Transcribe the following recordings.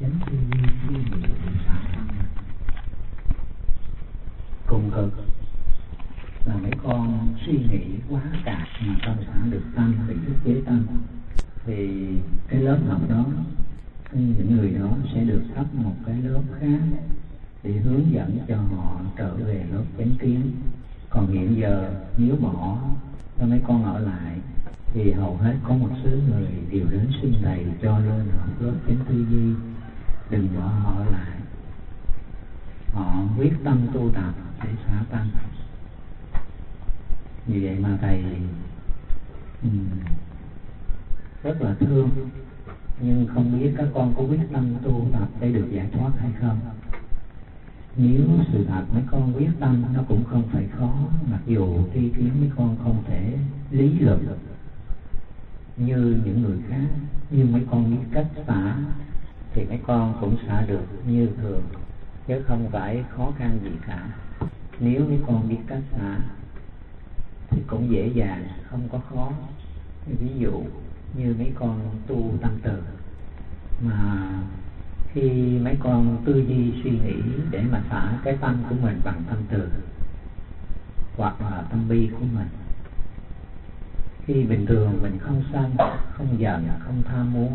chánh tư duy suy nghĩ của xã tâm. Cùng cực là mấy con suy nghĩ quá đạt mà tâm sản được tâm bị ức chế tâm, thì cái lớp học đó, những người đó sẽ được cấp một cái lớp khác để hướng dẫn cho họ trở về lớp chánh kiến. Còn hiện giờ nếu bỏ cho mấy con ở lại thì hầu hết có một số người đều đến xin thầy cho lên học lớp chánh tư duy. Đừng bỏ họ ở lại, họ quyết tâm tu tập để xả tâm. Vì vậy mà thầy rất là thương, nhưng không biết các con có quyết tâm tu tập để được giải thoát hay không. Nếu sự thật mấy con quyết tâm nó cũng không phải khó, mặc dù tri kiến mấy con không thể lý luận như những người khác, nhưng mấy con biết cách xả thì mấy con cũng xả được như thường, chứ không phải khó khăn gì cả. Nếu mấy con biết cách xả thì cũng dễ dàng, không có khó. Ví dụ như mấy con tu tâm từ, mà khi mấy con tư duy suy nghĩ để mà xả cái tâm của mình bằng tâm từ hoặc là tâm bi của mình, khi bình thường mình không sân, không giận, không tham muốn,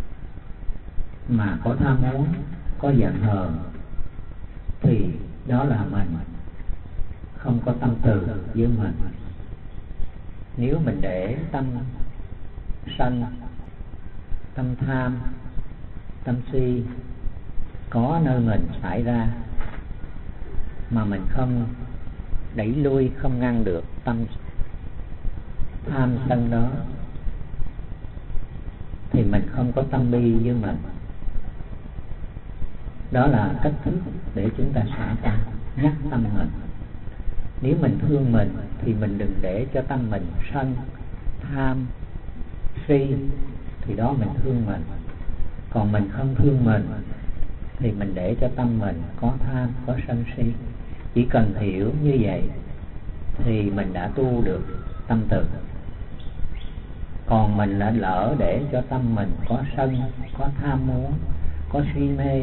mà có tham muốn, có giận hờn, thì đó là mình không có tâm từ với mình. Nếu mình để tâm sân, tâm tham, tâm si có nơi mình xảy ra mà mình không đẩy lui, không ngăn được tâm tham sân đó, thì mình không có tâm bi với mình. Đó là cách thức để chúng ta xả tâm, nhắc tâm mình. Nếu mình thương mình thì mình đừng để cho tâm mình sân, tham, si, thì đó mình thương mình. Còn mình không thương mình thì mình để cho tâm mình có tham, có sân si. Chỉ cần hiểu như vậy thì mình đã tu được tâm từ. Còn mình đã lỡ để cho tâm mình có sân, có tham muốn, có si mê,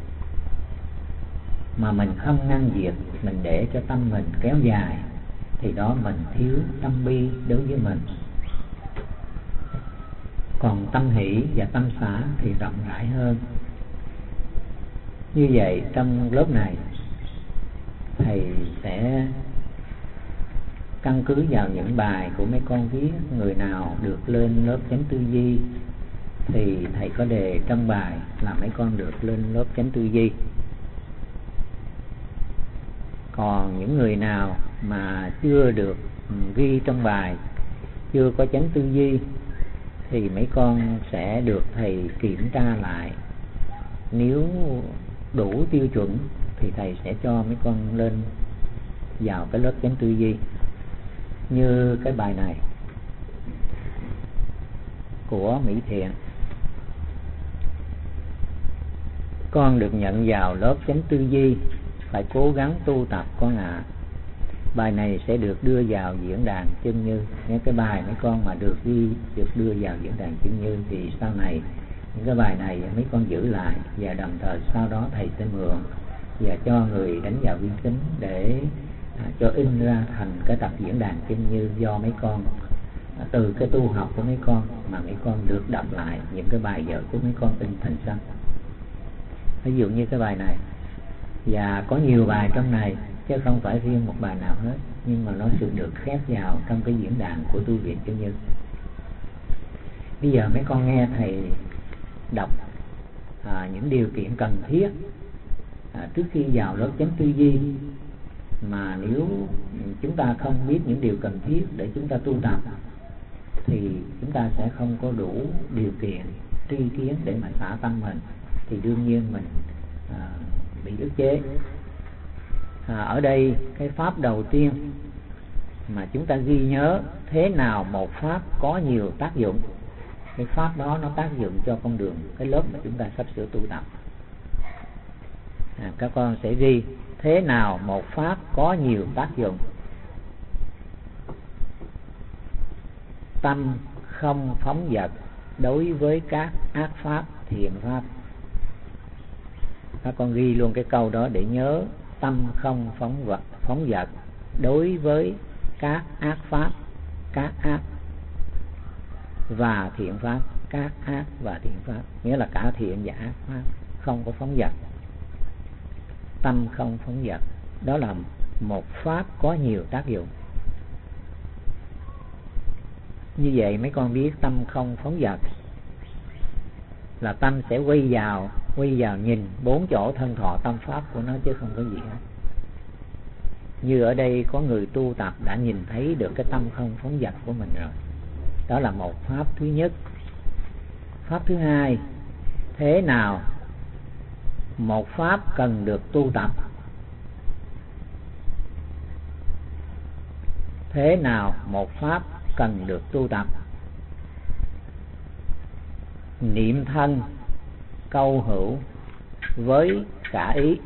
mà mình không ngăn diệt, mình để cho tâm mình kéo dài, thì đó mình thiếu tâm bi đối với mình. Còn tâm hỷ và tâm xả thì rộng rãi hơn. Như vậy trong lớp này thầy sẽ căn cứ vào những bài của mấy con viết. Người nào được lên lớp chánh tư duy thì thầy có đề trong bài là mấy con được lên lớp chánh tư duy. Còn những người nào mà chưa được ghi trong bài, chưa có chánh tư duy, thì mấy con sẽ được thầy kiểm tra lại. Nếu đủ tiêu chuẩn thì thầy sẽ cho mấy con lên vào cái lớp chánh tư duy. Như cái bài này của Mỹ Thiện: con được nhận vào lớp chánh tư duy, phải cố gắng tu tập con ạ. Bài này sẽ được đưa vào diễn đàn Chân Như. Những cái bài mấy con mà được đưa vào diễn đàn Chân Như thì sau này những cái bài này mấy con giữ lại, và đồng thời sau đó thầy sẽ mượn và cho người đánh vào uy tín để cho in ra thành cái tập diễn đàn Chân Như, do mấy con từ cái tu học của mấy con mà mấy con được đọc lại những cái bài vở của mấy con in thành sách. Ví dụ như cái bài này, và có nhiều bài trong này chứ không phải riêng một bài nào hết, nhưng mà nó sẽ được khép vào trong cái diễn đàn của tu viện Chân Như. Bây giờ mấy con nghe thầy đọc những điều kiện cần thiết trước khi vào lớp chánh tư duy. Mà nếu chúng ta không biết những điều cần thiết để chúng ta tu tập thì chúng ta sẽ không có đủ điều kiện tri kiến để mà xả tâm mình, thì đương nhiên mình bị ức chế. Ở đây cái pháp đầu tiên mà chúng ta ghi nhớ, thế nào một pháp có nhiều tác dụng. Cái pháp đó nó tác dụng cho con đường cái lớp mà chúng ta sắp sửa tu tập. Các con sẽ ghi thế nào một pháp có nhiều tác dụng. Tâm không phóng dật đối với các ác pháp, thiện pháp. Các con ghi luôn cái câu đó để nhớ: tâm không phóng dật đối với các ác pháp, các ác và thiện pháp, các ác và thiện pháp, nghĩa là cả thiện và ác pháp, không có phóng dật. Tâm không phóng dật, đó là một pháp có nhiều tác dụng. Như vậy mấy con biết tâm không phóng dật là tâm sẽ quay vào nhìn bốn chỗ thân thọ tâm pháp của nó, chứ không có gì hết. Như ở đây có người tu tập đã nhìn thấy được cái tâm không phóng dật của mình rồi. Đó là một pháp thứ nhất. Pháp thứ hai, thế nào một pháp cần được tu tập? Thế nào một pháp cần được tu tập? Niệm thân câu hữu với khả ý.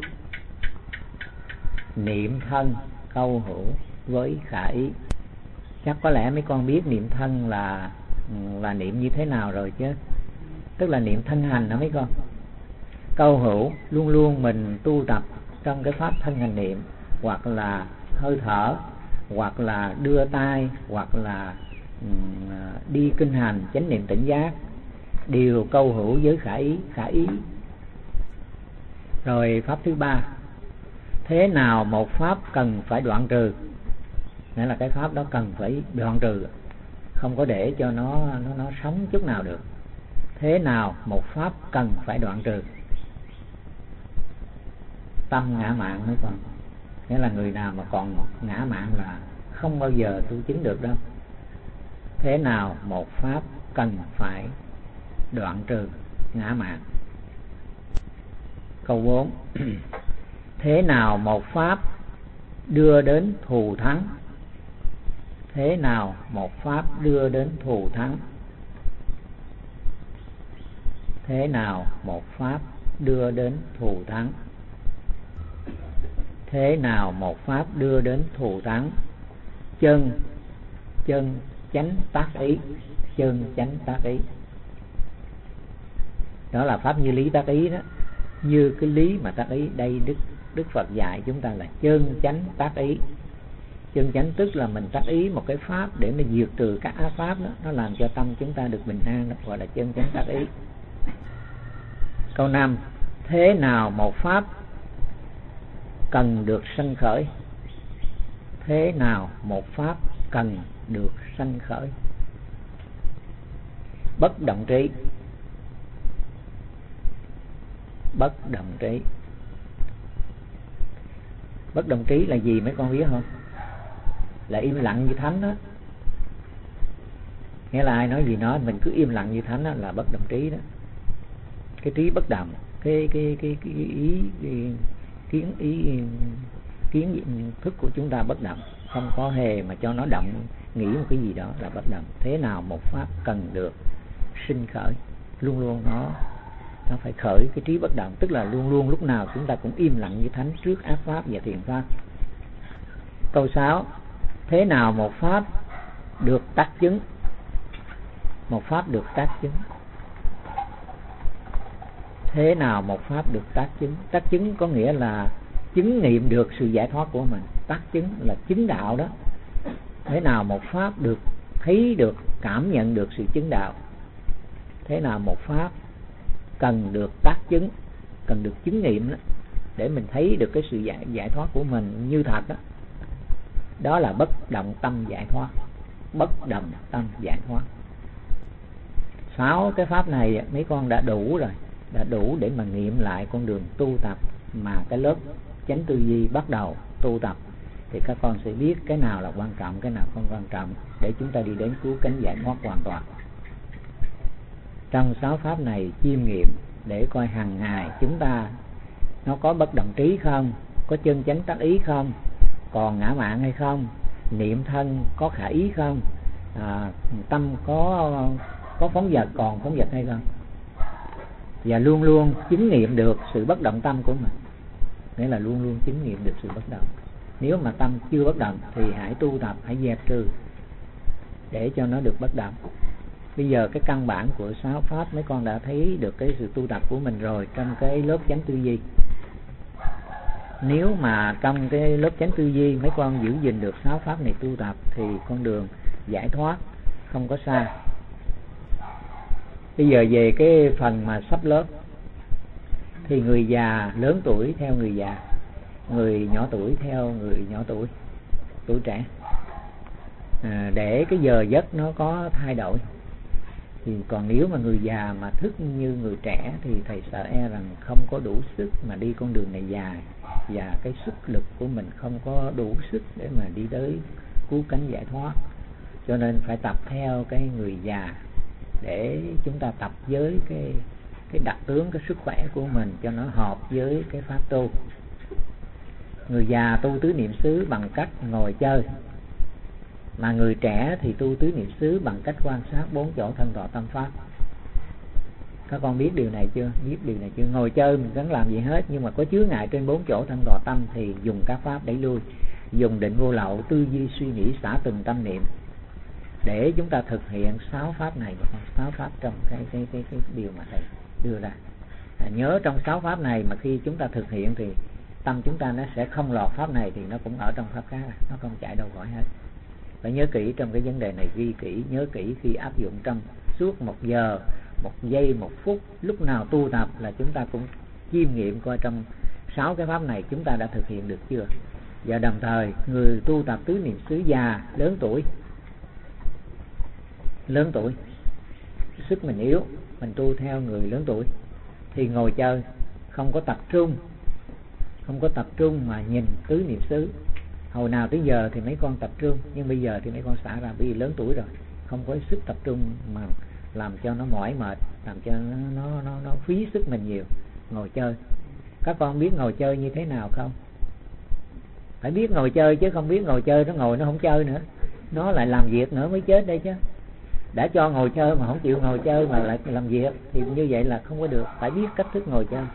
Niệm thân câu hữu với khả ý. Chắc có lẽ mấy con biết niệm thân là niệm như thế nào rồi chứ. Tức là niệm thân hành đó mấy con. Câu hữu luôn luôn mình tu tập trong cái pháp thân hành niệm, hoặc là hơi thở, hoặc là đưa tay, hoặc là đi kinh hành chánh niệm tỉnh giác, đều câu hữu với khả ý. Rồi pháp thứ ba, thế nào một pháp cần phải đoạn trừ? Nghĩa là cái pháp đó cần phải đoạn trừ, không có để cho nó sống chút nào được. Thế nào một pháp cần phải đoạn trừ? Tâm ngã mạn mấy con. Nghĩa là người nào mà còn ngã mạn là không bao giờ tu chứng được đâu. Thế nào một pháp cần phải đoạn trừ ngã mạn? Câu 4. Thế nào một pháp đưa đến thù thắng? Thế nào một pháp đưa đến thù thắng? Thế nào một pháp đưa đến thù thắng? Thế nào một pháp đưa đến thù thắng? Chân chánh tác ý. Chân chánh tác ý, đó là pháp như lý tác ý đó. Như cái lý mà tác ý đây, Đức Phật dạy chúng ta là chân chánh tác ý. Chân chánh tức là mình tác ý một cái pháp để mình diệt trừ các ác pháp đó, nó làm cho tâm chúng ta được bình an, đó gọi là chân chánh tác ý. Câu 5. Thế nào một pháp cần được sanh khởi? Thế nào một pháp cần được sanh khởi? Bất động trí. Bất động trí. Bất động trí là gì mấy con biết không? Là im lặng như thánh đó. Nghĩa là ai nói gì nói mình cứ im lặng như thánh đó, là bất động trí đó. Cái trí bất động, cái kiến thức của chúng ta bất động, không có hề mà cho nó động, nghĩ một cái gì đó là bất động. Thế nào một pháp cần được sinh khởi? Luôn luôn nó phải khởi cái trí bất động, tức là luôn luôn lúc nào chúng ta cũng im lặng như thánh trước ác pháp và thiện pháp. Câu 6. Thế nào một pháp được tác chứng? Một pháp được tác chứng. Thế nào một pháp được tác chứng? Tác chứng có nghĩa là chứng nghiệm được sự giải thoát của mình. Tác chứng là chứng đạo đó. Thế nào một pháp được thấy được, cảm nhận được sự chứng đạo? Thế nào một pháp cần được tác chứng, cần được chứng nghiệm đó, để mình thấy được cái sự giải thoát của mình như thật đó. Đó là bất động tâm giải thoát. Bất động tâm giải thoát. 6 cái pháp này mấy con đã đủ rồi, đã đủ để mà nghiệm lại con đường tu tập mà cái lớp chánh tư duy bắt đầu tu tập. Thì các con sẽ biết cái nào là quan trọng, cái nào không quan trọng, để chúng ta đi đến cứu cánh giải thoát hoàn toàn. Trong 6 pháp này chiêm nghiệm để coi hàng ngày chúng ta nó có bất động trí không, có chân chánh tác ý không, còn ngã mạn hay không, niệm thân có khả ý không, tâm có phóng dật, còn phóng dật hay không, và luôn luôn chứng nghiệm được sự bất động tâm của mình. Nghĩa là luôn luôn chứng nghiệm được sự bất động. Nếu mà tâm chưa bất động thì hãy tu tập, hãy dẹp trừ để cho nó được bất động. Bây giờ cái căn bản của 6 pháp mấy con đã thấy được cái sự tu tập của mình rồi trong cái lớp chánh tư duy. Nếu mà trong cái lớp chánh tư duy mấy con giữ gìn được 6 pháp này tu tập thì con đường giải thoát không có xa. Bây giờ về cái phần mà sắp lớp thì người già lớn tuổi theo người già, người nhỏ tuổi theo người nhỏ tuổi, tuổi trẻ. Để cái giờ giấc nó có thay đổi. Thì còn nếu mà người già mà thức như người trẻ thì thầy sợ rằng không có đủ sức mà đi con đường này dài, và cái sức lực của mình không có đủ sức để mà đi tới cứu cánh giải thoát. Cho nên phải tập theo cái người già để chúng ta tập với cái đặc tướng, cái sức khỏe của mình cho nó hợp với cái pháp tu. Người già tu tứ niệm xứ bằng cách ngồi chơi, mà người trẻ thì tu tứ niệm xứ bằng cách quan sát 4 chỗ thân thọ tâm pháp. Các con biết điều này chưa? Biết điều này chưa? Ngồi chơi mình chẳng làm gì hết, nhưng mà có chướng ngại trên 4 chỗ thân thọ tâm thì dùng các pháp đẩy lui, dùng định vô lậu, tư duy suy nghĩ, xả từng tâm niệm để chúng ta thực hiện 6 pháp này. 6 pháp trong cái điều mà thầy đưa ra. Nhớ trong 6 pháp này mà khi chúng ta thực hiện thì tâm chúng ta nó sẽ không lọt pháp này thì nó cũng ở trong pháp khác, nó không chạy đâu khỏi hết. Phải nhớ kỹ trong cái vấn đề này, ghi kỹ, nhớ kỹ khi áp dụng trong suốt 1 giờ, 1 giây, 1 phút, lúc nào tu tập là chúng ta cũng chiêm nghiệm coi trong 6 cái pháp này chúng ta đã thực hiện được chưa. Và đồng thời người tu tập tứ niệm xứ già, lớn tuổi, sức mình yếu, mình tu theo người lớn tuổi thì ngồi chơi không có tập trung mà nhìn tứ niệm xứ. Hồi nào tới giờ thì mấy con tập trung, nhưng bây giờ thì mấy con xả ra, bởi vì lớn tuổi rồi, không có sức tập trung mà làm cho nó mỏi mệt, làm cho nó phí sức mình nhiều. Ngồi chơi, các con biết ngồi chơi như thế nào không? Phải biết ngồi chơi chứ không biết ngồi chơi nó ngồi nó không chơi nữa, nó lại làm việc nữa mới chết đây chứ. Đã cho ngồi chơi mà không chịu ngồi chơi mà lại làm việc thì như vậy là không có được. Phải biết cách thức ngồi chơi.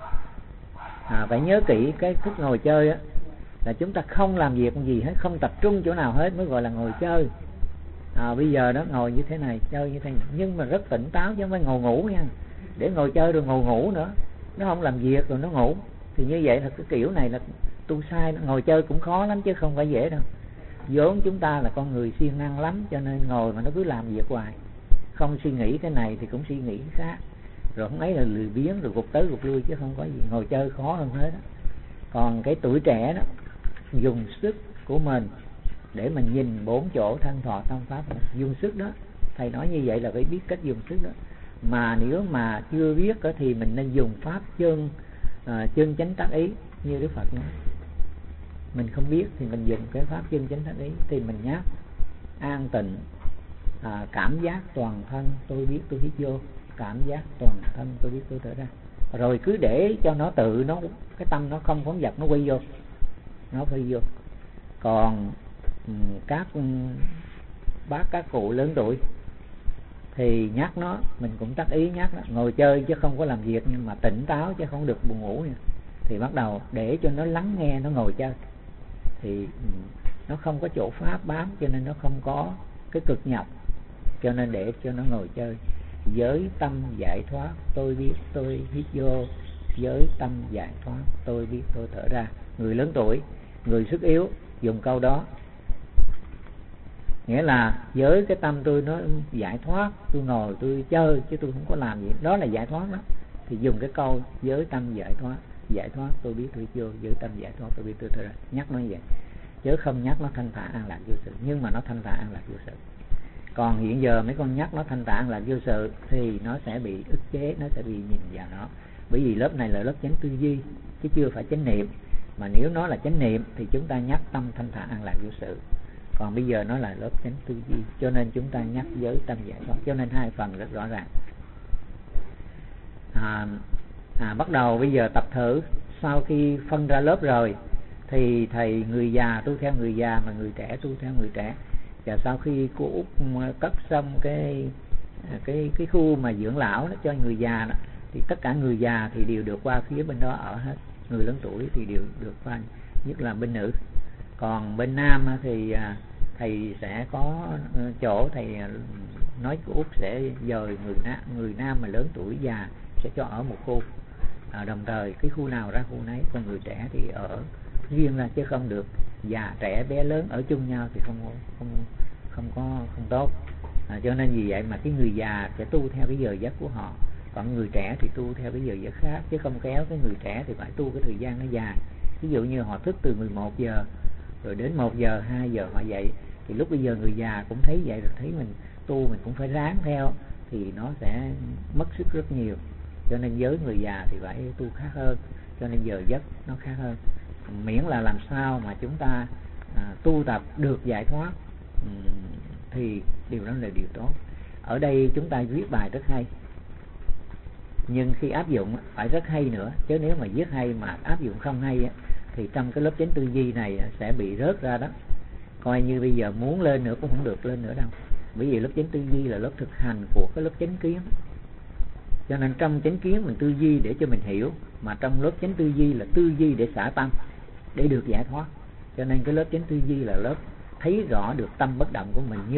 Phải nhớ kỹ cái thức ngồi chơi á, là chúng ta không làm việc gì hết, không tập trung chỗ nào hết mới gọi là ngồi chơi. Bây giờ đó ngồi như thế này, chơi như thế này, nhưng mà rất tỉnh táo chứ không phải ngồi ngủ nha. Để ngồi chơi rồi ngồi ngủ nữa, nó không làm việc rồi nó ngủ thì như vậy là cái kiểu này là tu sai. Ngồi chơi cũng khó lắm chứ không phải dễ đâu. Vốn chúng ta là con người siêng năng lắm, cho nên ngồi mà nó cứ làm việc hoài, không suy nghĩ cái này thì cũng suy nghĩ cái khác, rồi không ấy là lười biếng rồi gục tới gục lui chứ không có gì. Ngồi chơi khó hơn hết đó. Còn cái tuổi trẻ đó, dùng sức của mình để mình nhìn 4 chỗ thân thọ tâm pháp, dùng sức đó. Thầy nói như vậy là phải biết cách dùng sức đó. Mà nếu mà chưa biết thì mình nên dùng pháp chân chánh tác ý như Đức Phật nói. Mình không biết thì mình dùng cái pháp chân chánh tác ý thì mình nhắc an tịnh, cảm giác toàn thân tôi biết tôi hít vô, cảm giác toàn thân tôi biết tôi thở ra. Rồi cứ để cho nó tự nó, cái tâm nó không phóng dật, nó quay vô, nó quay vô. Còn các bác các cụ lớn tuổi thì nhắc nó, mình cũng tác ý nhắc nó, ngồi chơi chứ không có làm việc, nhưng mà tỉnh táo chứ không được buồn ngủ nha. Thì bắt đầu để cho nó lắng nghe, nó ngồi chơi thì nó không có chỗ pháp bám, cho nên nó không có cái cực nhập, cho nên để cho nó ngồi chơi. Giới tâm giải thoát tôi biết tôi hít vô, giới tâm giải thoát tôi biết tôi thở ra. Người lớn tuổi, người sức yếu dùng câu đó, nghĩa là với cái tâm tôi nó giải thoát, tôi ngồi tôi chơi chứ tôi không có làm gì, đó là giải thoát đó. Thì dùng cái câu giới tâm giải thoát tôi biết tôi vô, giới tâm giải thoát tôi biết tôi thở ra, nhắc nó như vậy chứ không nhắc nó thanh thản an lạc vô sự, nhưng mà nó thanh thản an lạc vô sự. Còn hiện giờ mấy con nhắc nó thanh thản an lạc vô sự thì nó sẽ bị ức chế, nó sẽ bị nhìn vào nó, bởi vì lớp này là lớp chánh tư duy chứ chưa phải chánh niệm. Mà nếu nó là chánh niệm thì chúng ta nhắc tâm thanh thản an lạc vô sự, còn bây giờ nó là lớp chánh tư duy, cho nên chúng ta nhắc giới tâm giải thoát, cho nên hai phần rất rõ ràng. Bắt đầu bây giờ tập thử. Sau khi phân ra lớp rồi thì thầy người già tu theo người già, mà người trẻ tu theo người trẻ. Và sau khi cô Út cất xong cái khu mà dưỡng lão đó cho người già đó, thì tất cả người già thì đều được qua phía bên đó ở hết, người lớn tuổi thì đều được qua, nhất là bên nữ. Còn bên nam thì thầy sẽ có chỗ, thầy nói cô Út sẽ dời người nam mà lớn tuổi già sẽ cho ở một khu, đồng thời cái khu nào ra khu nấy, còn người trẻ thì ở riêng ra, chứ không được già trẻ bé lớn ở chung nhau thì không tốt. Cho nên vì vậy mà cái người già sẽ tu theo cái giờ giấc của họ, còn người trẻ thì tu theo cái giờ giấc khác, chứ không kéo cái người trẻ thì phải tu cái thời gian nó dài. Ví dụ như họ thức từ 11 giờ rồi đến 1 giờ 2 giờ họ dậy, thì lúc bây giờ người già cũng thấy vậy rồi, thấy mình tu mình cũng phải ráng theo, thì nó sẽ mất sức rất nhiều. Cho nên với người già thì phải tu khác hơn, cho nên giờ giấc nó khác hơn. Miễn là làm sao mà chúng ta tu tập được giải thoát thì điều đó là điều tốt. Ở đây chúng ta viết bài rất hay, nhưng khi áp dụng phải rất hay nữa, chứ nếu mà viết hay mà áp dụng không hay thì trong cái lớp chánh tư duy này sẽ bị rớt ra đó. Coi như bây giờ muốn lên nữa cũng không được lên nữa đâu, bởi vì lớp chánh tư duy là lớp thực hành của cái lớp chánh kiến. Cho nên trong chánh kiến mình tư duy để cho mình hiểu, mà trong lớp chánh tư duy là tư duy để xả tâm, để được giải thoát. Cho nên cái lớp chánh tư duy là lớp thấy rõ được tâm bất động của mình,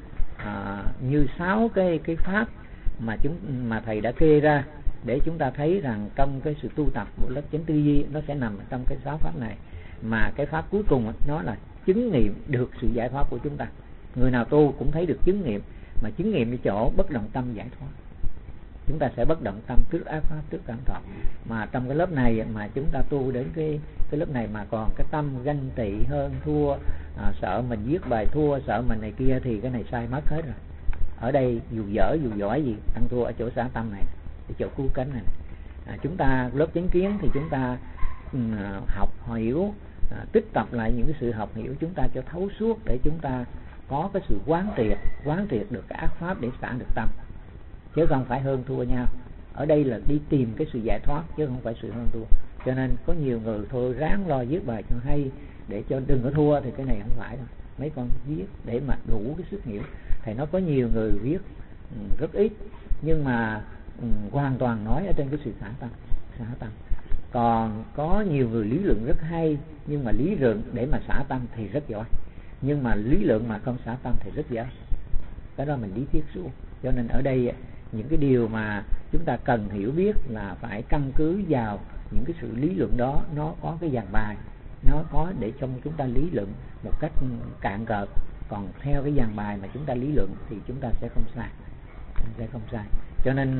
như 6 cái pháp mà thầy đã kê ra, để chúng ta thấy rằng trong cái sự tu tập của lớp chánh tư duy nó sẽ nằm trong cái 6 pháp này. Mà cái pháp cuối cùng nó là chứng nghiệm được sự giải thoát của chúng ta. Người nào tu cũng thấy được chứng nghiệm, mà chứng nghiệm ở chỗ bất động tâm giải thoát. Chúng ta sẽ bất động tâm trước ác pháp, trước cảm thọ. Mà trong cái lớp này mà chúng ta tu đến cái lớp này mà còn cái tâm ganh tị hơn thua, sợ mình viết bài thua, sợ mình này kia, thì cái này sai mất hết rồi. Ở đây dù dở dù giỏi gì, ăn thua ở chỗ xả tâm này, ở chỗ cứu cánh này. Chúng ta lớp chánh kiến thì chúng ta học hiểu, tích tập lại những cái sự học hiểu chúng ta cho thấu suốt, để chúng ta có cái sự quán triệt được cái ác pháp để xả được tâm, chứ không phải hơn thua nhau. Ở đây là đi tìm cái sự giải thoát, chứ không phải sự hơn thua. Cho nên có nhiều người thôi ráng lo viết bài cho hay, để cho đừng có thua, thì cái này không phải đâu. Mấy con viết để mà đủ cái sức hiểu. Thầy nói có nhiều người viết rất ít, nhưng mà hoàn toàn nói ở trên cái sự xả tâm. Còn có nhiều người lý luận rất hay, nhưng mà lý luận để mà xả tâm thì rất giỏi, nhưng mà lý luận mà không xả tâm thì rất dở. Cái đó mình lý thuyết xuống. Cho nên ở đây những cái điều mà chúng ta cần hiểu biết là phải căn cứ vào những cái sự lý luận đó, nó có cái dàn bài, nó có để cho chúng ta lý luận một cách cạn cợt. Còn theo cái dàn bài mà chúng ta lý luận thì chúng ta sẽ không sai. Cho nên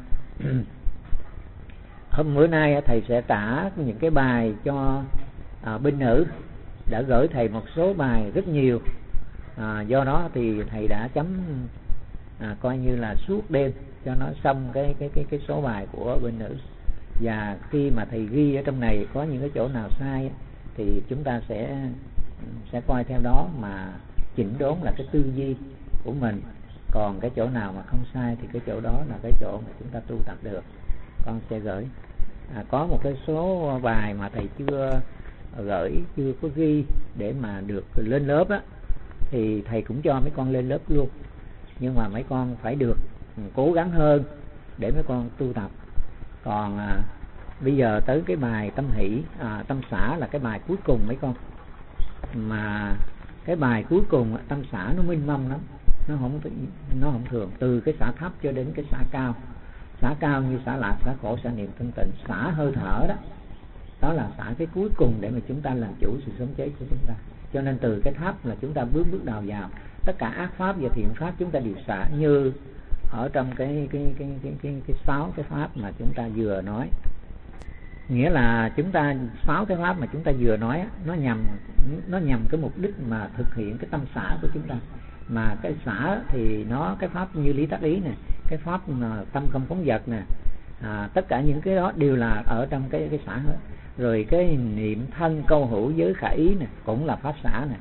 hôm bữa nay thầy sẽ trả những cái bài cho binh nữ, đã gửi thầy một số bài rất nhiều. Do đó thì thầy đã chấm coi như là suốt đêm cho nó xong cái số bài của bên nữ. Và khi mà thầy ghi ở trong này có những cái chỗ nào sai thì chúng ta sẽ coi theo đó mà chỉnh đốn là cái tư duy của mình. Còn cái chỗ nào mà không sai thì cái chỗ đó là cái chỗ mà chúng ta tu tập được. Con sẽ gửi. Có một cái số bài mà thầy chưa gửi, chưa có ghi để mà được lên lớp á, thì thầy cũng cho mấy con lên lớp luôn. Nhưng mà mấy con phải được cố gắng hơn để mấy con tu tập. Còn bây giờ tới cái bài tâm hỷ, tâm xả là cái bài cuối cùng mấy con. Mà cái bài cuối cùng tâm xả nó mênh mông lắm, nó không thường, từ cái xả thấp cho đến cái xả cao. Xả cao như xả lạc, xả khổ, xả niệm thanh tịnh, xả hơi thở đó. Đó là xả cái cuối cùng để mà chúng ta làm chủ sự sống chết của chúng ta. Cho nên từ cái thấp là chúng ta bước đầu vào. Tất cả ác pháp và thiện pháp chúng ta đều xả, như ở trong cái 6 cái pháp mà chúng ta vừa nói. Nghĩa là chúng ta 6 cái pháp mà chúng ta vừa nói nó nhằm cái mục đích mà thực hiện cái tâm xả của chúng ta. Mà cái xả thì cái pháp như lý tác ý nè, cái pháp mà tâm không phóng dật nè, tất cả những cái đó đều là ở trong cái xả hết. Rồi cái niệm thân câu hữu giới khả ý nè cũng là pháp xả nè,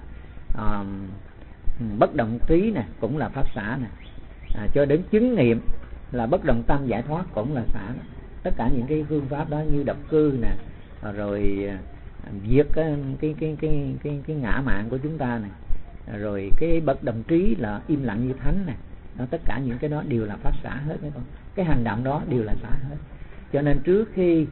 bất động trí nè cũng là pháp xả nè, cho đến chứng nghiệm là bất động tâm giải thoát cũng là xả nè. Tất cả những cái phương pháp đó như độc cư nè, rồi diệt cái ngã mạn của chúng ta nè, rồi cái bất động trí là im lặng như thánh nè, tất cả những cái đó đều là pháp xả hết mấy con. Cái hành động đó đều là xả hết. Cho nên trước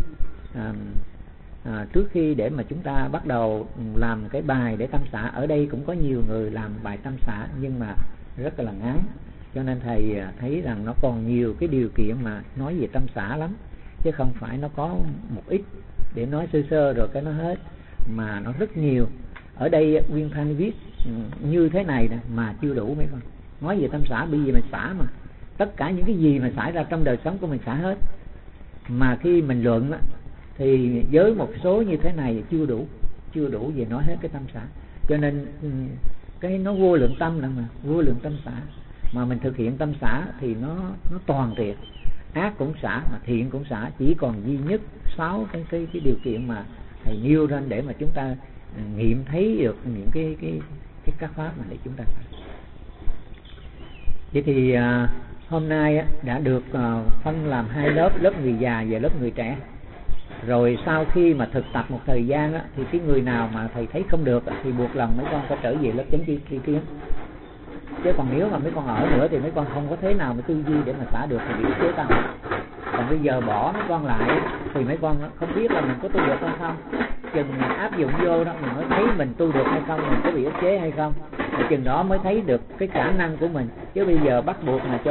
khi để mà chúng ta bắt đầu làm cái bài để tâm xả, ở đây cũng có nhiều người làm bài tâm xả nhưng mà rất là ngắn. Cho nên thầy thấy rằng nó còn nhiều cái điều kiện mà nói về tâm xả lắm. chứ không phải nó có một ít để nói sơ sơ rồi cái nó hết, mà nó rất nhiều. Ở đây Nguyên Thanh viết như thế này nè mà chưa đủ mấy con. Nói về tâm xả, bởi vì mình xả mà tất cả những cái gì mà xảy ra trong đời sống của mình xả hết, mà khi mình luận á, thì với một số như thế này chưa đủ về nói hết cái tâm xả. Cho nên cái nó vô lượng tâm là mà vô lượng tâm xả, mà mình thực hiện tâm xả thì nó toàn triệt, ác cũng xả mà thiện cũng xả, chỉ còn duy nhất 6 cái điều kiện mà thầy nêu lên để mà chúng ta nghiệm thấy được những cái các pháp mà để chúng ta xả. Vậy thì hôm nay đã được phân làm 2 lớp người già và lớp người trẻ. Rồi sau khi mà thực tập một thời gian thì cái người nào mà thầy thấy không được thì buộc lòng mấy con phải trở về lớp chánh tri kiến. Chứ còn nếu mà mấy con ở nữa thì mấy con không có thế nào mà tư duy để mà xả được thì bị chế tâm. Còn bây giờ bỏ mấy con lại thì mấy con không biết là mình có tu được hay không. Chừng mình áp dụng vô đó mình mới thấy mình tu được hay không, mình có bị ức chế hay không, thì chừng đó mới thấy được cái khả năng của mình. Chứ bây giờ bắt buộc mà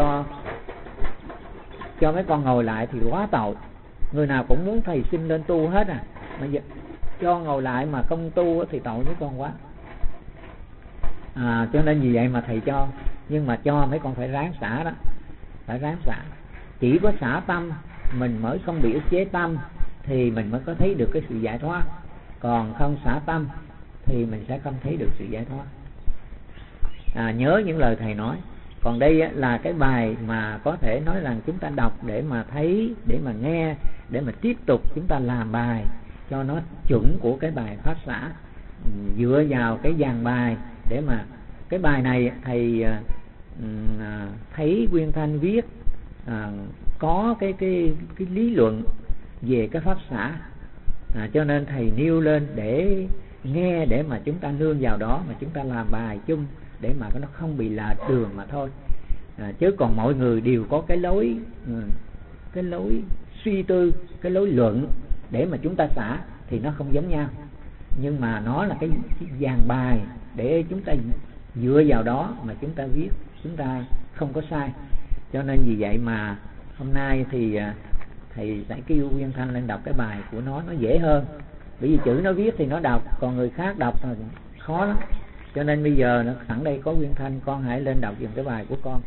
cho mấy con ngồi lại thì quá tội. Người nào cũng muốn thầy xin lên tu hết mà giờ cho ngồi lại mà không tu thì tội mấy con quá. Cho nên vì vậy mà thầy cho, nhưng mà cho mấy con phải ráng xả đó, phải ráng xả. Chỉ có xả tâm mình mới không bị ức chế tâm thì mình mới có thấy được cái sự giải thoát. Còn không xả tâm thì mình sẽ không thấy được sự giải thoát. Nhớ những lời thầy nói. Còn đây là cái bài mà có thể nói rằng chúng ta đọc để mà thấy, để mà nghe, để mà tiếp tục chúng ta làm bài cho nó chuẩn của cái bài pháp xả, dựa vào cái dàn bài để mà cái bài này thầy thấy Nguyên Thanh viết có cái lý luận về cái pháp xả, cho nên thầy nêu lên để nghe, để mà chúng ta nương vào đó mà chúng ta làm bài chung để mà nó không bị lệch đường mà thôi. Chứ còn mọi người đều có cái lối suy tư, cái lối luận để mà chúng ta xả thì nó không giống nhau. Nhưng mà nó là cái dàn bài để chúng ta dựa vào đó mà chúng ta viết, chúng ta không có sai. Cho nên vì vậy mà hôm nay thì thầy sẽ kêu Nguyên Thanh lên đọc cái bài của nó dễ hơn. Bởi vì chữ nó viết thì nó đọc, còn người khác đọc thì khó lắm. Cho nên bây giờ nó sẵn đây có Nguyên Thanh, con hãy lên đọc dùm cái bài của con.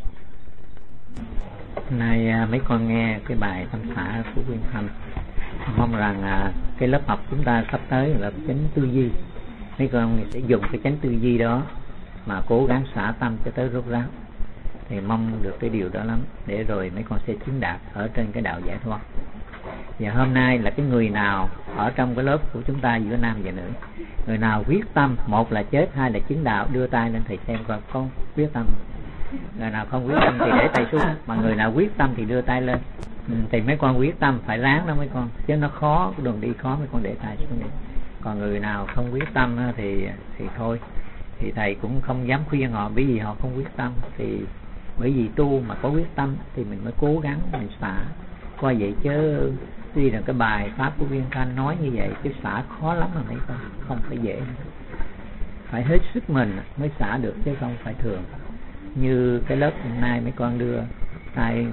Hôm nay mấy con nghe cái bài tâm xả của Nguyên Thanh. Mong rằng cái lớp học chúng ta sắp tới là chánh tư duy. Mấy con sẽ dùng cái chánh tư duy đó mà cố gắng xả tâm cho tới rốt ráo. Thì mong được cái điều đó lắm, để rồi mấy con sẽ chứng đạt ở trên cái đạo giải thoát. Và hôm nay là cái người nào ở trong cái lớp của chúng ta giữa nam và nữ, người nào quyết tâm, một là chết, hai là chứng đạo, đưa tay lên thầy xem coi con quyết tâm. Người nào không quyết tâm thì để tay xuống, mà người nào quyết tâm thì đưa tay lên. Thì mấy con quyết tâm phải ráng đó mấy con, chứ nó khó, đường đi khó, mấy con để tay xuống đi. Còn người nào không quyết tâm thì thôi, thì thầy cũng không dám khuyên họ, bởi vì họ không quyết tâm. Thì bởi vì tu mà có quyết tâm thì mình mới cố gắng mình xả coi vậy. Chứ tuy là cái bài pháp của Nguyên Thanh nói như vậy, chứ xả khó lắm mà mấy con, không phải dễ, phải hết sức mình mới xả được, chứ không phải thường. Như cái lớp hôm nay mấy con đưa tay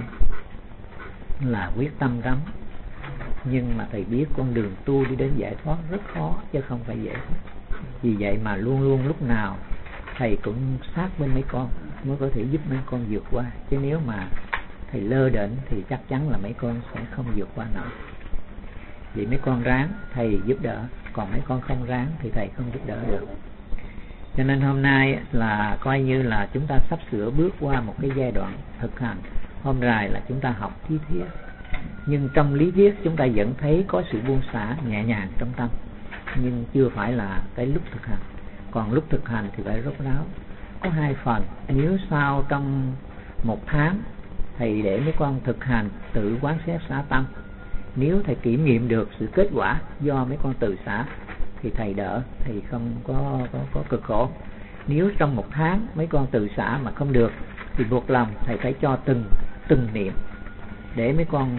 là quyết tâm lắm, nhưng mà thầy biết con đường tu đi đến giải thoát rất khó, chứ không phải dễ. Vì vậy mà luôn luôn lúc nào thầy cũng sát bên mấy con mới có thể giúp mấy con vượt qua. Chứ nếu mà thầy lơ đễnh thì chắc chắn là mấy con sẽ không vượt qua nổi. Vì mấy con ráng thầy giúp đỡ, còn mấy con không ráng thì thầy không giúp đỡ được. Cho nên hôm nay là coi như là chúng ta sắp sửa bước qua một cái giai đoạn thực hành. Hôm nay là chúng ta học lý thuyết, nhưng trong lý thuyết chúng ta vẫn thấy có sự buông xả nhẹ nhàng trong tâm, nhưng chưa phải là cái lúc thực hành. Còn lúc thực hành thì phải rốt ráo. Có 2 phần. Nếu sau trong 1 tháng thầy để mấy con thực hành tự quán xét xả tâm, nếu thầy kiểm nghiệm được sự kết quả do mấy con tự xả thì thầy đỡ, thầy không có cực khổ. Nếu trong 1 tháng mấy con tự xả mà không được thì buộc lòng thầy phải cho từng niệm để mấy con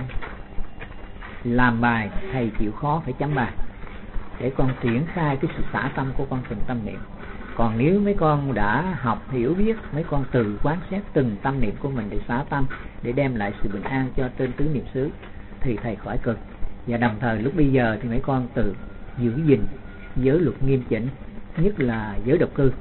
làm bài. Thầy chịu khó phải chấm bài để con triển khai cái sự xả tâm của con từng tâm niệm. Còn nếu mấy con đã học hiểu biết, mấy con tự quán xét từng tâm niệm của mình để xả tâm, để đem lại sự bình an cho trên tứ niệm xứ, thì thầy khỏi cực. Và đồng thời lúc bây giờ thì mấy con tự giữ gìn giới luật nghiêm chỉnh, nhất là giới độc cư.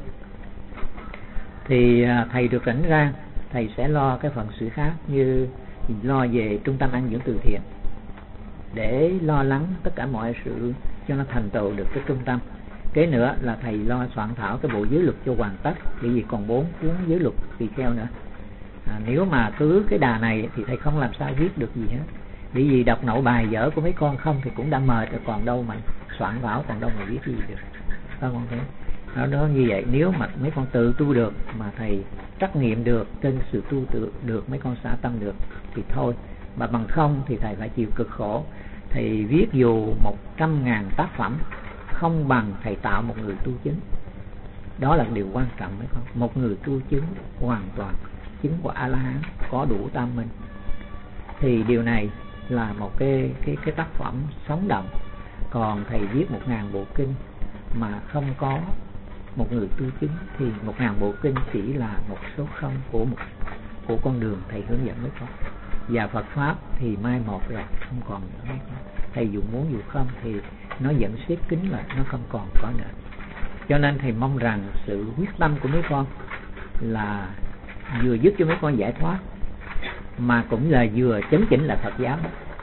Thì thầy được rảnh ra, thầy sẽ lo cái phận sự khác, như lo về trung tâm ăn dưỡng từ thiện, để lo lắng tất cả mọi sự cho nó thành tựu được cái trung tâm. Kế nữa là thầy lo soạn thảo cái bộ giới luật cho hoàn tất, bởi vì còn 4 cuốn giới luật tỳ kheo nữa. Nếu mà cứ cái đà này thì thầy không làm sao viết được gì hết, bởi vì đọc nậu bài vở của mấy con không thì cũng đã mệt rồi, còn đâu mà soạn thảo, còn đâu mà viết gì được, phải không thế? Đó như vậy, nếu mà mấy con tự tu được mà thầy trắc nghiệm được trên sự tu được mấy con xả tâm được thì thôi, mà bằng không thì thầy phải chịu cực khổ. Thầy viết dù 100.000 tác phẩm không bằng thầy tạo một người tu chứng. Đó là điều quan trọng mấy con. Một người tu chứng hoàn toàn, chứng của A-la-hán, có đủ tam minh, thì điều này là một cái tác phẩm sống động. Còn thầy viết 1.000 bộ kinh mà không có một người tu chứng thì 1.000 bộ kinh chỉ là một số không của con đường thầy hướng dẫn mấy con. Và Phật pháp thì mai một rồi, không còn nữa mấy con. Thầy dù muốn dù không thì nó vẫn xếp kín lại, nó không còn có nữa. Cho nên thầy mong rằng sự quyết tâm của mấy con là vừa giúp cho mấy con giải thoát, mà cũng là vừa chấn chỉnh lại Phật giáo.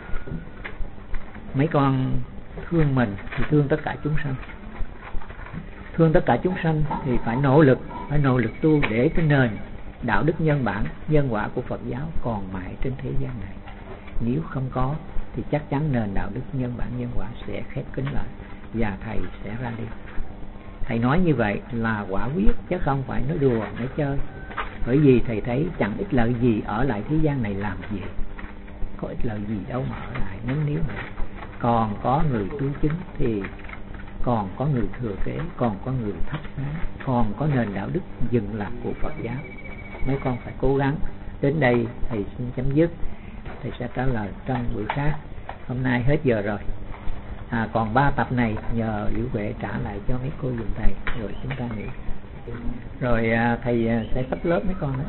Mấy con thương mình thì thương tất cả chúng sanh. Thương tất cả chúng sanh thì phải nỗ lực tu để cái nền đạo đức nhân bản, nhân quả của Phật giáo còn mãi trên thế gian này. Nếu không có thì chắc chắn nền đạo đức nhân bản, nhân quả sẽ khép kín lại và thầy sẽ ra đi. Thầy nói như vậy là quả quyết, chứ không phải nói đùa, nói chơi. Bởi vì thầy thấy chẳng ích lợi gì ở lại thế gian này làm gì. Có ích lợi gì đâu mà ở lại, nếu mà còn có người tu chứng thì còn có người thừa kế, còn có người thắp sáng, còn có nền đạo đức dừng lạc của Phật giáo. Mấy con phải cố gắng. Đến đây thầy xin chấm dứt. Thầy sẽ trả lời trong buổi khác. Hôm nay hết giờ rồi. Còn 3 tập này nhờ Liễu Huệ trả lại cho mấy cô dùm thầy, rồi chúng ta nghỉ. Rồi thầy sẽ sắp lớp mấy con nữa.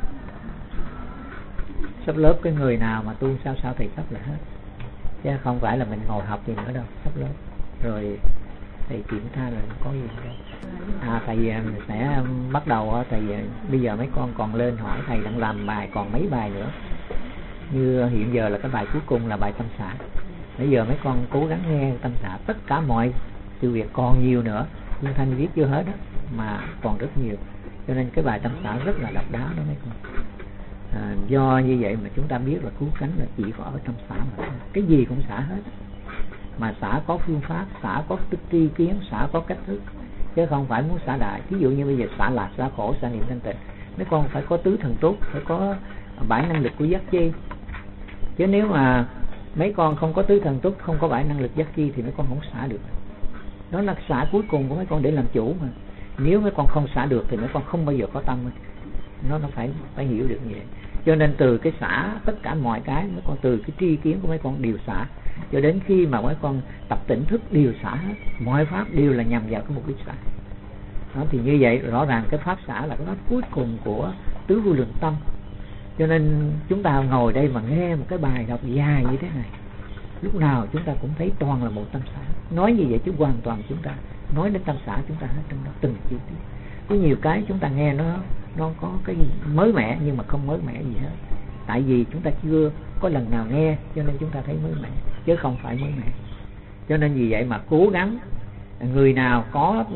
Sắp lớp cái người nào mà tu sao thầy sắp lại hết, chứ không phải là mình ngồi học gì nữa đâu. Sắp lớp rồi thầy kiểm tra là có gì đâu. Thầy sẽ bắt đầu. Thầy bây giờ mấy con còn lên hỏi thầy đang làm bài, còn mấy bài nữa. Như hiện giờ là cái bài cuối cùng là bài tâm xả. Bây giờ mấy con cố gắng nghe tâm xả. Tất cả mọi sự việc còn nhiều nữa, nhưng Thanh viết chưa hết đó, mà còn rất nhiều. Cho nên cái bài tâm xả rất là độc đáo đó mấy con. Do như vậy mà chúng ta biết là cứu cánh là chỉ có ở trong xả mà. Cái gì cũng xả hết. Mà xả có phương pháp, xả có tri kiến, xả có cách thức, chứ không phải muốn xả đại. Ví dụ như bây giờ xả lạc, xả khổ, xả niệm thanh tịnh, mấy con phải có tứ thần túc, phải có 7 năng lực của giác chi. Chứ nếu mà mấy con không có tứ thần túc, không có 7 năng lực giác chi thì mấy con không xả được. Đó là xả cuối cùng của mấy con để làm chủ mà. Nếu mấy con không xả được thì mấy con không bao giờ có tâm. Nó phải hiểu được như vậy. Cho nên từ cái xả tất cả mọi cái, mấy con từ cái tri kiến của mấy con đều xả, cho đến khi mà mấy con tập tỉnh thức đều xả hết. Mọi pháp đều là nhằm vào cái mục đích xả. Đó, thì như vậy rõ ràng cái pháp xả là cái pháp cuối cùng của tứ vô lượng tâm. Cho nên chúng ta ngồi đây mà nghe một cái bài đọc dài như thế này, lúc nào chúng ta cũng thấy toàn là một tâm xả. Nói như vậy chứ hoàn toàn chúng ta nói đến tâm xả, chúng ta hết trong đó từng chi tiết. Có nhiều cái chúng ta nghe nó có cái mới mẻ, nhưng mà không mới mẻ gì hết. Tại vì chúng ta chưa có lần nào nghe, cho nên chúng ta thấy mới mẻ, chứ không phải mới mẻ. Cho nên vì vậy mà cố gắng. Người nào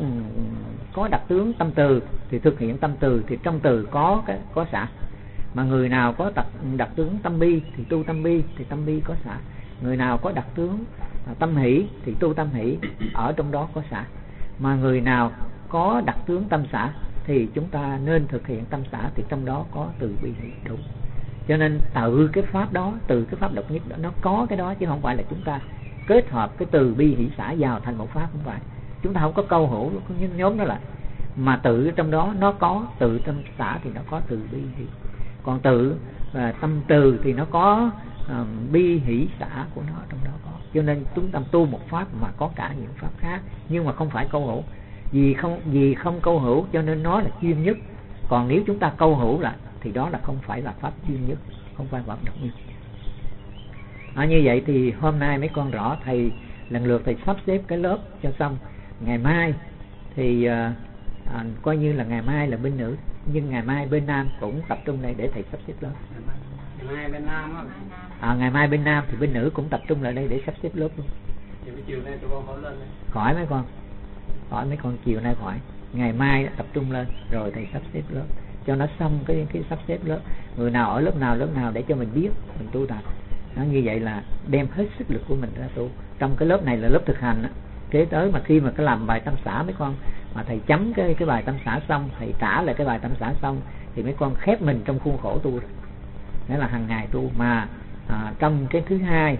có đặc tướng tâm từ thì thực hiện tâm từ, thì trong từ có xả. Mà người nào có đặc tướng tâm bi thì tu tâm bi, thì tâm bi có xả. Người nào có đặc tướng tâm hỷ thì tu tâm hỷ, ở trong đó có xả. Mà người nào có đặc tướng tâm xả thì chúng ta nên thực hiện tâm xả, thì trong đó có từ bi hỷ đúng. Cho nên từ cái pháp đó, từ cái pháp độc nhất đó, nó có cái đó, chứ không phải là chúng ta kết hợp cái từ bi hỷ xả vào thành một pháp, không phải. Chúng ta không có câu hữu cái nhóm đó lại, mà tự trong đó nó có từ tâm xả thì nó có từ bi hỷ. Còn tự tâm từ thì nó có bi hỷ xả của nó trong đó có. Cho nên chúng ta tu một pháp mà có cả những pháp khác, nhưng mà không phải câu hữu. Vì không câu hữu cho nên nó là chuyên nhất. Còn nếu chúng ta câu hữu lại thì đó là không phải là pháp chuyên nhất, không phải pháp độc nhất. Như vậy thì hôm nay mấy con rõ thầy lần lượt thầy sắp xếp cái lớp cho xong. Ngày mai thì coi như là ngày mai là bên nữ, nhưng ngày mai bên nam cũng tập trung lại để thầy sắp xếp lớp. Ngày mai bên nam á. Ngày mai bên nam thì bên nữ cũng tập trung lại đây để sắp xếp lớp luôn. Thì chiều nay tụi con khỏi lên đây. Khỏi mấy con chiều nay khỏi. Ngày mai tập trung lên rồi thầy sắp xếp lớp cho nó xong cái sắp xếp lớp. Người nào ở lớp nào để cho mình biết mình tu tập. Như vậy là đem hết sức lực của mình ra tu. Trong cái lớp này là lớp thực hành á. Kế tới mà khi mà cái làm bài tâm xã mấy con mà thầy chấm cái bài tâm xã xong, thầy trả lại cái bài tâm xã xong thì mấy con khép mình trong khuôn khổ tu. Nghĩa là hàng ngày tu. Mà trong cái thứ hai,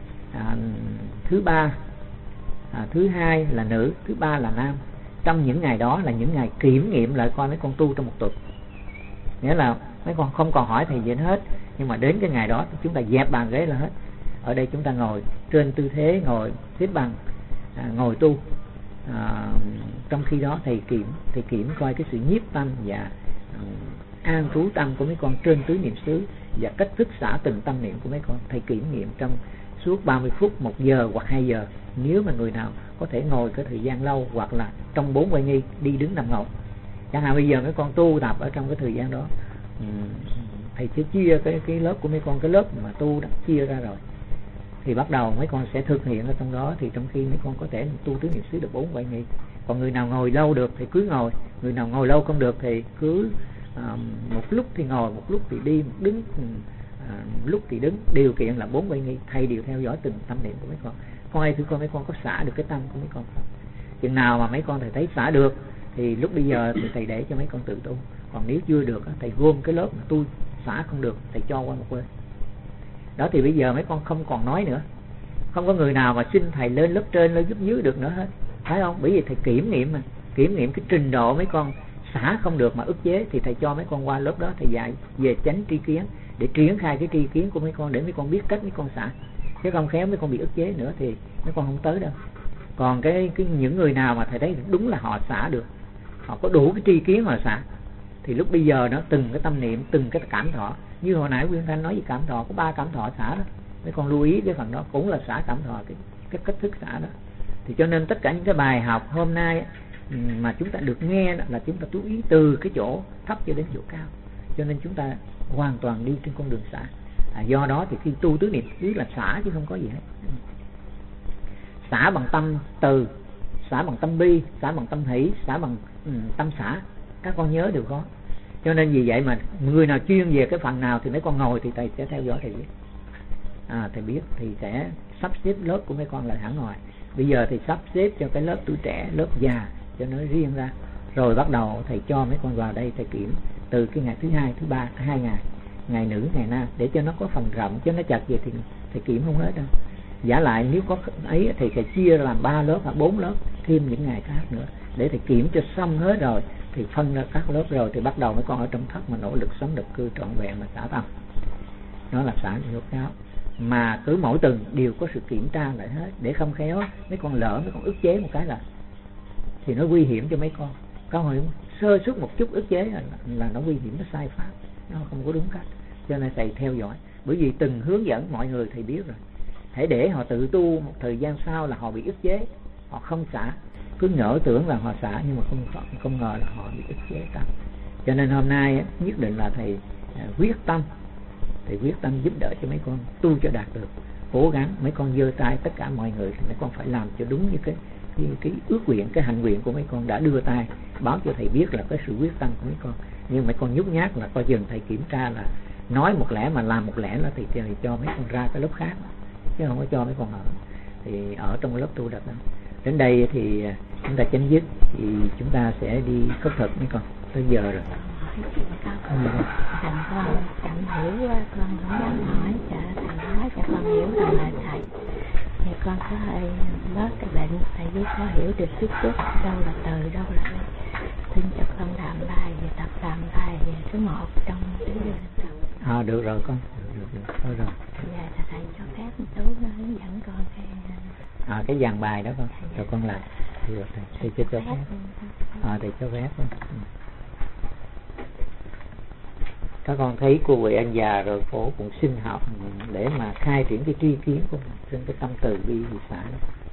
thứ ba, thứ hai là nữ, thứ ba là nam. Trong những ngày đó là những ngày kiểm nghiệm lại coi mấy con tu trong một tuần. Nghĩa là mấy con không còn hỏi thầy gì hết, nhưng mà đến cái ngày đó chúng ta dẹp bàn ghế là hết. Ở đây chúng ta ngồi trên tư thế ngồi xếp bằng, ngồi tu. Trong khi đó thầy kiểm coi cái sự nhiếp tâm và an trú tâm của mấy con trên tứ niệm xứ và cách thức xả từng tâm niệm của mấy con. Thầy kiểm nghiệm trong suốt 30 phút, 1 giờ hoặc 2 giờ. Nếu mà người nào có thể ngồi cái thời gian lâu, hoặc là trong 4 quay nghi đi đứng nằm ngồi. Chẳng hạn bây giờ mấy con tu tập ở trong cái thời gian đó, thầy sẽ chia cái lớp của mấy con, cái lớp mà tu đã chia ra rồi thì bắt đầu mấy con sẽ thực hiện ở trong đó. Thì trong khi mấy con có thể tu tứ niệm xứ được 4 quay nghi. Còn người nào ngồi lâu được thì cứ ngồi, người nào ngồi lâu không được thì cứ một lúc thì ngồi, một lúc thì đi, một đứng, lúc thì đứng. Điều kiện là 4 quay nghi. Thầy đều theo dõi từng tâm niệm của mấy con, coi thử coi mấy con có xả được cái tâm của mấy con không. Chừng nào mà mấy con thầy thấy xả được thì lúc bây giờ thì thầy để cho mấy con tự tu. Còn nếu chưa được thầy gom cái lớp mà tu xả không được thầy cho qua một bên. Đó thì bây giờ mấy con không còn nói nữa, không có người nào mà xin thầy lên lớp trên lên lớp dưới được nữa hết, phải không? Bởi vì thầy kiểm nghiệm mà, kiểm nghiệm cái trình độ mấy con xả không được mà ức chế thì thầy cho mấy con qua lớp đó thầy dạy về chánh tri kiến để triển khai cái tri kiến của mấy con, để mấy con biết cách mấy con xả. Chứ không khéo mấy con bị ức chế nữa thì mấy con không tới đâu. Còn cái những người nào mà thầy thấy đúng là họ xả được, họ có đủ cái tri kiến họ xả, thì lúc bây giờ nó từng cái tâm niệm, từng cái cảm thọ. Như hồi nãy Nguyên Thanh nói về cảm thọ, có 3 cảm thọ xả đó, mấy con lưu ý cái phần đó cũng là xả cảm thọ, cái cách thức xả đó. Thì cho nên tất cả những cái bài học hôm nay mà chúng ta được nghe là chúng ta chú ý từ cái chỗ thấp cho đến chỗ cao, cho nên chúng ta hoàn toàn đi trên con đường xả. Do đó thì khi tu tứ niệm xứ là xả chứ không có gì hết. Xả bằng tâm từ, xả bằng tâm bi, xả bằng tâm hỷ, xả bằng tâm xả. Các con nhớ đều có. Cho nên vì vậy mà người nào chuyên về cái phần nào thì mấy con ngồi thì thầy sẽ theo dõi thầy biết. Thầy biết thì sẽ sắp xếp lớp của mấy con lại hẳn ngoài. Bây giờ thì sắp xếp cho cái lớp tuổi trẻ, lớp già cho nó riêng ra. Rồi bắt đầu thầy cho mấy con vào đây thầy kiểm từ cái ngày thứ hai, thứ ba, 2 ngày, ngày nữ, ngày nam, để cho nó có phần rộng, chứ nó chặt về thì thầy kiểm không hết đâu. Giả lại nếu có ấy thì thầy chia làm 3 lớp hoặc 4 lớp thêm những ngày khác nữa để thầy kiểm cho xong hết rồi thì phân ra các lớp rồi thì bắt đầu mấy con ở trong thất mà nỗ lực sống độc cư trọn vẹn mà xả tâm. Đó là xả hiệu cáo. Mà cứ mỗi tuần đều có sự kiểm tra lại hết, để không khéo mấy con lỡ, mấy con ức chế một cái là thì nó nguy hiểm cho mấy con. Có hồi sơ suất một chút ức chế là nó nguy hiểm, nó sai pháp, nó không có đúng cách. Cho nên thầy theo dõi, bởi vì từng hướng dẫn mọi người thầy biết rồi. Hãy để họ tự tu một thời gian sau là họ bị ức chế, họ không xả, cứ ngỡ tưởng là họ xả nhưng mà không ngờ là họ bị ức chế tâm. Cho nên hôm nay nhất định là thầy quyết tâm, thầy quyết tâm giúp đỡ cho mấy con tu cho đạt được. Cố gắng mấy con giơ tay tất cả mọi người thì mấy con phải làm cho đúng như cái ước nguyện, cái hạnh nguyện của mấy con đã đưa tay báo cho thầy biết là cái sự quyết tâm của mấy con. Nhưng mấy con nhút nhát là coi chừng thầy kiểm tra là nói một lẽ mà làm một lẽ là thì cho mấy con ra cái lớp khác, chứ không có cho mấy con thì ở trong lớp tu được đâu. Đến đây thì chúng ta chấm dứt, thì chúng ta sẽ đi khất thực mấy con, tới giờ rồi. Thằng con chẳng hiểu, con không dám hỏi, thầy nói cho con hiểu rằng là thầy thì con có hơi bớt cái bệnh, thầy biết có hiểu được chút chút đâu là từ đâu là đây. Xin cho con làm bài về tập làm bài về số 1 trong cái được rồi con, được thôi rồi. Dạ thầy cho phép chú nó hướng dẫn con cái dàn bài đó con, rồi con làm. Được thầy cho phép. Thầy cho phép con. các con thấy cô vị anh già rồi cổ cũng xin học để mà khai triển cái tri kiến của mình trên cái tâm từ bi vì xã.